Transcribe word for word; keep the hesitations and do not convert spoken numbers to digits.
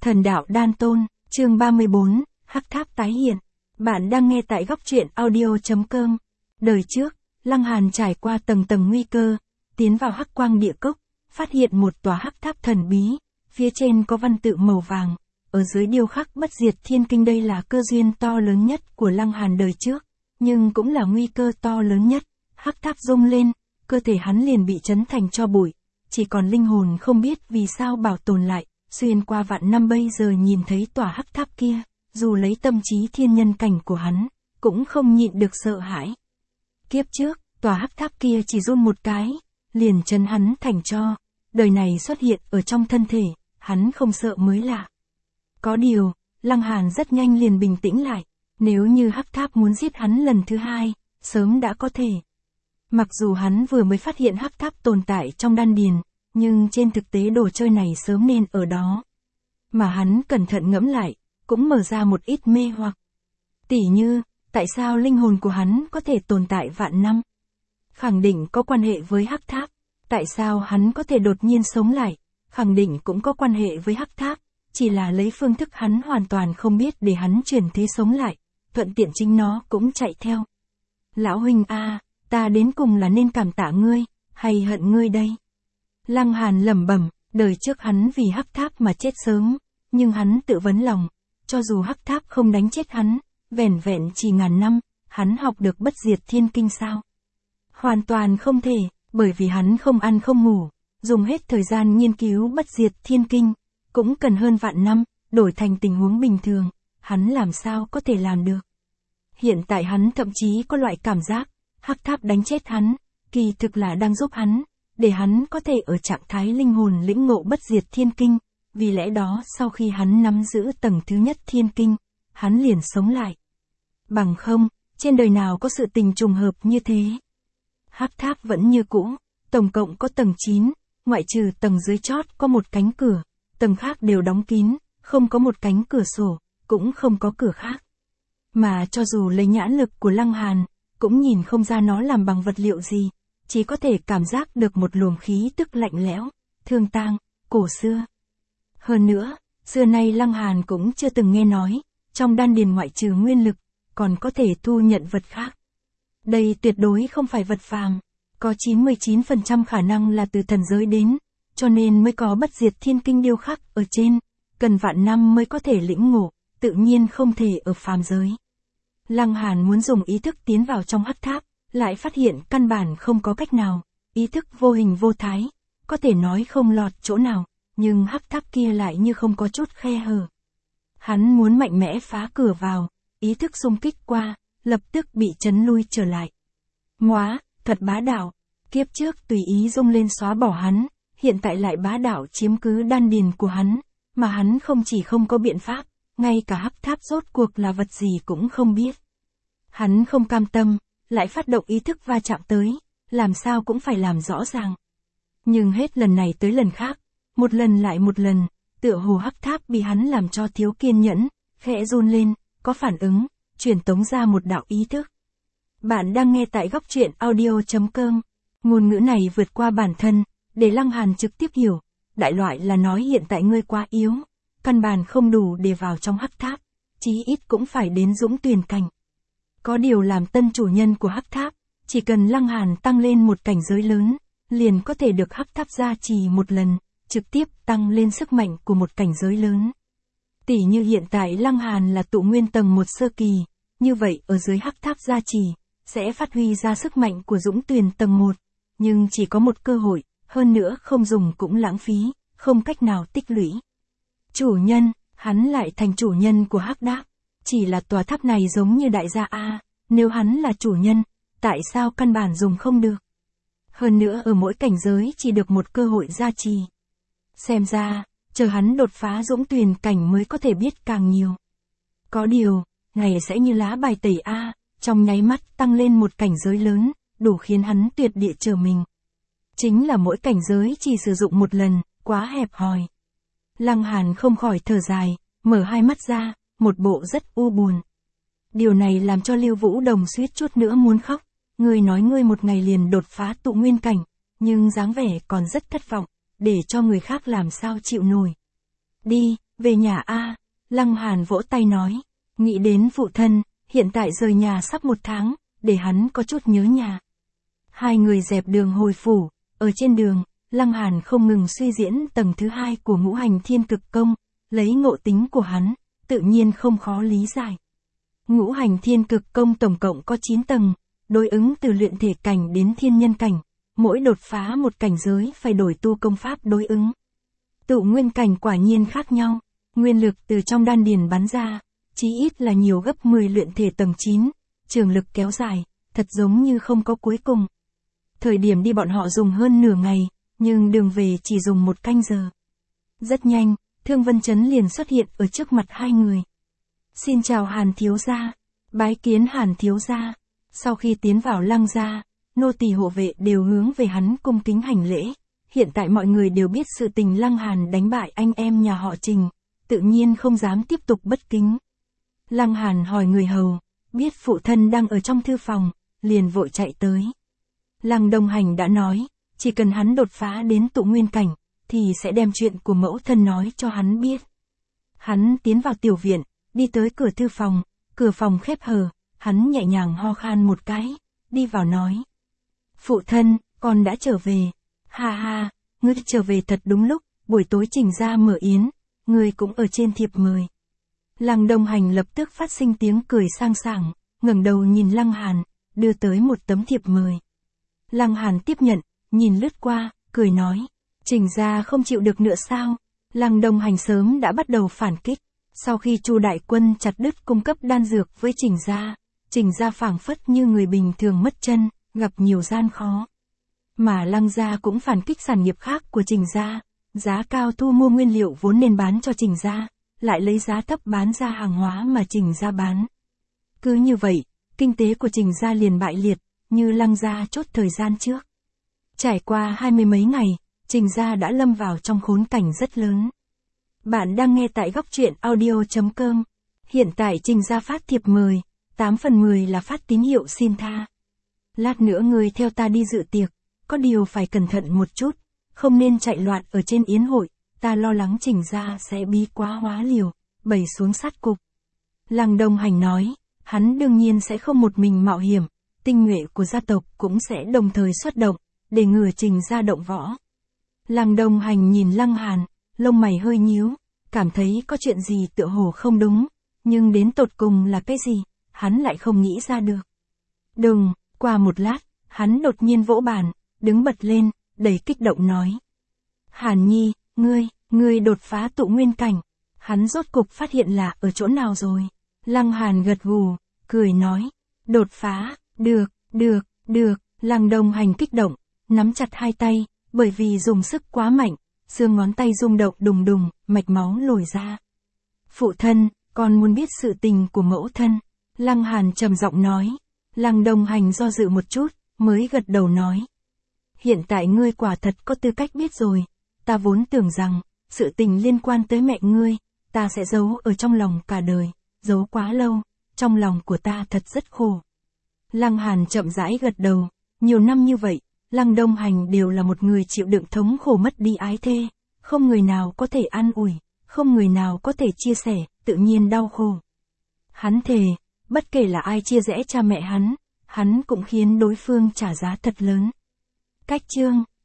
Thần đạo đan tôn, chương ba mươi bốn, Hắc Tháp tái hiện. Bạn đang nghe tại góc truyện audio chấm com. Đời trước, Lăng Hàn trải qua tầng tầng nguy cơ, tiến vào Hắc Quang Địa Cốc, phát hiện một tòa hắc tháp thần bí, phía trên có văn tự màu vàng, ở dưới điêu khắc bất diệt thiên kinh. Đây là cơ duyên to lớn nhất của Lăng Hàn đời trước, nhưng cũng là nguy cơ to lớn nhất. Hắc tháp rung lên, cơ thể hắn liền bị chấn thành tro bụi, chỉ còn linh hồn không biết vì sao bảo tồn lại. Xuyên qua vạn năm bây giờ nhìn thấy tòa hắc tháp kia, dù lấy tâm trí thiên nhân cảnh của hắn, cũng không nhịn được sợ hãi. Kiếp trước, tòa hắc tháp kia chỉ run một cái, liền chấn hắn thành tro. Đời này xuất hiện ở trong thân thể, hắn không sợ mới lạ. Có điều, Lăng Hàn rất nhanh liền bình tĩnh lại, nếu như hắc tháp muốn giết hắn lần thứ hai, sớm đã có thể. Mặc dù hắn vừa mới phát hiện hắc tháp tồn tại trong đan điền, nhưng trên thực tế đồ chơi này sớm nên ở đó. Mà hắn cẩn thận ngẫm lại, cũng mở ra một ít mê hoặc. Tỉ như, tại sao linh hồn của hắn có thể tồn tại vạn năm? Khẳng định có quan hệ với hắc tháp. Tại sao hắn có thể đột nhiên sống lại? Khẳng định cũng có quan hệ với hắc tháp, chỉ là lấy phương thức hắn hoàn toàn không biết để hắn chuyển thế sống lại, thuận tiện chính nó cũng chạy theo. Lão huynh a, ta đến cùng là nên cảm tạ ngươi, hay hận ngươi đây? Lăng Hàn lẩm bẩm, đời trước hắn vì hắc tháp mà chết sớm, nhưng hắn tự vấn lòng, cho dù hắc tháp không đánh chết hắn, vẻn vẹn chỉ ngàn năm, hắn học được bất diệt thiên kinh sao? Hoàn toàn không thể, bởi vì hắn không ăn không ngủ, dùng hết thời gian nghiên cứu bất diệt thiên kinh, cũng cần hơn vạn năm, đổi thành tình huống bình thường, hắn làm sao có thể làm được. Hiện tại hắn thậm chí có loại cảm giác, hắc tháp đánh chết hắn, kỳ thực là đang giúp hắn, để hắn có thể ở trạng thái linh hồn lĩnh ngộ bất diệt thiên kinh, vì lẽ đó sau khi hắn nắm giữ tầng thứ nhất thiên kinh, hắn liền sống lại. Bằng không, trên đời nào có sự tình trùng hợp như thế. Hắc tháp vẫn như cũ, tổng cộng có tầng chín, ngoại trừ tầng dưới chót có một cánh cửa, tầng khác đều đóng kín, không có một cánh cửa sổ, cũng không có cửa khác. Mà cho dù lấy nhãn lực của Lăng Hàn, cũng nhìn không ra nó làm bằng vật liệu gì, chỉ có thể cảm giác được một luồng khí tức lạnh lẽo, thương tang, cổ xưa. Hơn nữa, xưa nay Lăng Hàn cũng chưa từng nghe nói, trong đan điền ngoại trừ nguyên lực, còn có thể thu nhận vật khác. Đây tuyệt đối không phải vật phàm, có chín mươi chín phần trăm khả năng là từ thần giới đến, cho nên mới có bất diệt thiên kinh điêu khắc ở trên, cần vạn năm mới có thể lĩnh ngộ, tự nhiên không thể ở phàm giới. Lăng Hàn muốn dùng ý thức tiến vào trong hắc tháp, lại phát hiện căn bản không có cách nào, ý thức vô hình vô thái, có thể nói không lọt chỗ nào, nhưng hắc tháp kia lại như không có chút khe hở. Hắn muốn mạnh mẽ phá cửa vào, ý thức xung kích qua, lập tức bị chấn lui trở lại. Móa, thật bá đạo, kiếp trước tùy ý rung lên xóa bỏ hắn, hiện tại lại bá đạo chiếm cứ đan điền của hắn, mà hắn không chỉ không có biện pháp, ngay cả hắc tháp rốt cuộc là vật gì cũng không biết. Hắn không cam tâm, lại phát động ý thức va chạm tới, làm sao cũng phải làm rõ ràng. Nhưng hết lần này tới lần khác, một lần lại một lần, tựa hồ hắc tháp bị hắn làm cho thiếu kiên nhẫn, khẽ run lên, có phản ứng, truyền tống ra một đạo ý thức. Bạn đang nghe tại góc truyện audio chấm com. Ngôn ngữ này vượt qua bản thân, để Lăng Hàn trực tiếp hiểu, đại loại là nói hiện tại ngươi quá yếu, căn bản không đủ để vào trong hắc tháp, chí ít cũng phải đến dũng tuyền cảnh. Có điều làm tân chủ nhân của hắc tháp, chỉ cần Lăng Hàn tăng lên một cảnh giới lớn, liền có thể được hắc tháp gia trì một lần, trực tiếp tăng lên sức mạnh của một cảnh giới lớn. Tỷ như hiện tại Lăng Hàn là tụ nguyên tầng một sơ kỳ, như vậy ở dưới hắc tháp gia trì, sẽ phát huy ra sức mạnh của dũng tuyền tầng một, nhưng chỉ có một cơ hội, hơn nữa không dùng cũng lãng phí, không cách nào tích lũy. Chủ nhân, hắn lại thành chủ nhân của hắc tháp, chỉ là tòa tháp này giống như đại gia A, nếu hắn là chủ nhân, tại sao căn bản dùng không được? Hơn nữa ở mỗi cảnh giới chỉ được một cơ hội gia trì. Xem ra, chờ hắn đột phá dũng tuyền cảnh mới có thể biết càng nhiều. Có điều, ngày sẽ như lá bài tẩy A, trong nháy mắt tăng lên một cảnh giới lớn, đủ khiến hắn tuyệt địa trở mình. Chính là mỗi cảnh giới chỉ sử dụng một lần, quá hẹp hòi. Lăng Hàn không khỏi thở dài, mở hai mắt ra, một bộ rất u buồn. Điều này làm cho Lưu Vũ Đồng suýt chút nữa muốn khóc, ngươi nói ngươi một ngày liền đột phá tụ nguyên cảnh, nhưng dáng vẻ còn rất thất vọng, để cho người khác làm sao chịu nổi. Đi, Về nhà a, Lăng Hàn vỗ tay nói. Nghĩ đến phụ thân, hiện tại rời nhà sắp một tháng, để hắn có chút nhớ nhà. Hai người dẹp đường hồi phủ, ở trên đường, Lăng Hàn không ngừng suy diễn tầng thứ hai của ngũ hành thiên cực công, lấy ngộ tính của hắn, tự nhiên không khó lý giải. Ngũ hành thiên cực công tổng cộng có chín tầng, đối ứng từ luyện thể cảnh đến thiên nhân cảnh, mỗi đột phá một cảnh giới phải đổi tu công pháp đối ứng. Tụ nguyên cảnh quả nhiên khác nhau, nguyên lực từ trong đan điền bắn ra, chí ít là nhiều gấp mười luyện thể tầng chín, trường lực kéo dài, thật giống như không có cuối cùng. Thời điểm đi bọn họ dùng hơn nửa ngày, nhưng đường về chỉ dùng một canh giờ. Rất nhanh, Thương Vân Chấn liền xuất hiện ở trước mặt hai người. Xin chào Hàn thiếu gia, bái kiến Hàn thiếu gia. Sau khi tiến vào Lăng gia, nô tỳ hộ vệ đều hướng về hắn cung kính hành lễ. Hiện tại mọi người đều biết sự tình Lăng Hàn đánh bại anh em nhà họ Trình, tự nhiên không dám tiếp tục bất kính. Lăng Hàn hỏi người hầu, biết phụ thân đang ở trong thư phòng, liền vội chạy tới. Lăng Đông Hành đã nói, chỉ cần hắn đột phá đến tụ nguyên cảnh, thì sẽ đem chuyện của mẫu thân nói cho hắn biết. Hắn tiến vào tiểu viện, đi tới cửa thư phòng, cửa phòng khép hờ, hắn nhẹ nhàng ho khan một cái, đi vào nói. Phụ thân, con đã trở về. Ha ha, ngươi trở về thật đúng lúc, buổi tối Trình ra mở yến, ngươi cũng ở trên thiệp mời. Lăng Đông Hành lập tức phát sinh tiếng cười sang sảng, ngẩng đầu nhìn Lăng Hàn, đưa tới một tấm thiệp mời. Lăng Hàn tiếp nhận, nhìn lướt qua, cười nói. Trình ra không chịu được nữa sao? Lăng Đông Hành sớm đã bắt đầu phản kích. Sau khi Chu đại quân chặt đứt cung cấp đan dược với Trình gia, Trình gia phảng phất như người bình thường mất chân, gặp nhiều gian khó. Mà Lăng gia cũng phản kích sản nghiệp khác của Trình gia, giá cao thu mua nguyên liệu vốn nên bán cho Trình gia, lại lấy giá thấp bán ra hàng hóa mà Trình gia bán. Cứ như vậy, kinh tế của Trình gia liền bại liệt, như Lăng gia chốt thời gian trước. Trải qua hai mươi mấy ngày, Trình gia đã lâm vào trong khốn cảnh rất lớn. Bạn đang nghe tại góc truyện audio chấm com. Hiện tại Trình gia phát thiệp mời, tám phần mười là phát tín hiệu xin tha. Lát nữa ngươi theo ta đi dự tiệc, có điều phải cẩn thận một chút, không nên chạy loạn ở trên yến hội, ta lo lắng Trình gia sẽ bí quá hóa liều, bày xuống sát cục. Lăng Đông Hành nói, hắn đương nhiên sẽ không một mình mạo hiểm, tinh nhuệ của gia tộc cũng sẽ đồng thời xuất động, để ngừa Trình gia động võ. Lăng Đông Hành nhìn Lăng Hàn, lông mày hơi nhíu, cảm thấy có chuyện gì tựa hồ không đúng, nhưng đến tột cùng là cái gì, hắn lại không nghĩ ra được. Đừng, qua một lát, hắn đột nhiên vỗ bàn, đứng bật lên, đầy kích động nói. Hàn Nhi, ngươi, ngươi đột phá tụ nguyên cảnh, hắn rốt cục phát hiện là ở chỗ nào rồi. Lăng Hàn gật gù, cười nói, đột phá, được, được, được, Lăng Đông Hành kích động, nắm chặt hai tay, bởi vì dùng sức quá mạnh, xương ngón tay rung động đùng đùng, mạch máu lồi ra. Phụ thân, con muốn biết sự tình của mẫu thân. Lăng Hàn trầm giọng nói. Lăng Đông Hành do dự một chút, mới gật đầu nói. Hiện tại ngươi quả thật có tư cách biết rồi, ta vốn tưởng rằng, sự tình liên quan tới mẹ ngươi, ta sẽ giấu ở trong lòng cả đời, giấu quá lâu, trong lòng của ta thật rất khổ. Lăng Hàn chậm rãi gật đầu, nhiều năm như vậy, Lăng Đông Hành đều là một người chịu đựng thống khổ mất đi ái thê, không người nào có thể an ủi, không người nào có thể chia sẻ, tự nhiên đau khổ. Hắn thề, bất kể là ai chia rẽ cha mẹ hắn, hắn cũng khiến đối phương trả giá thật lớn. Cách chương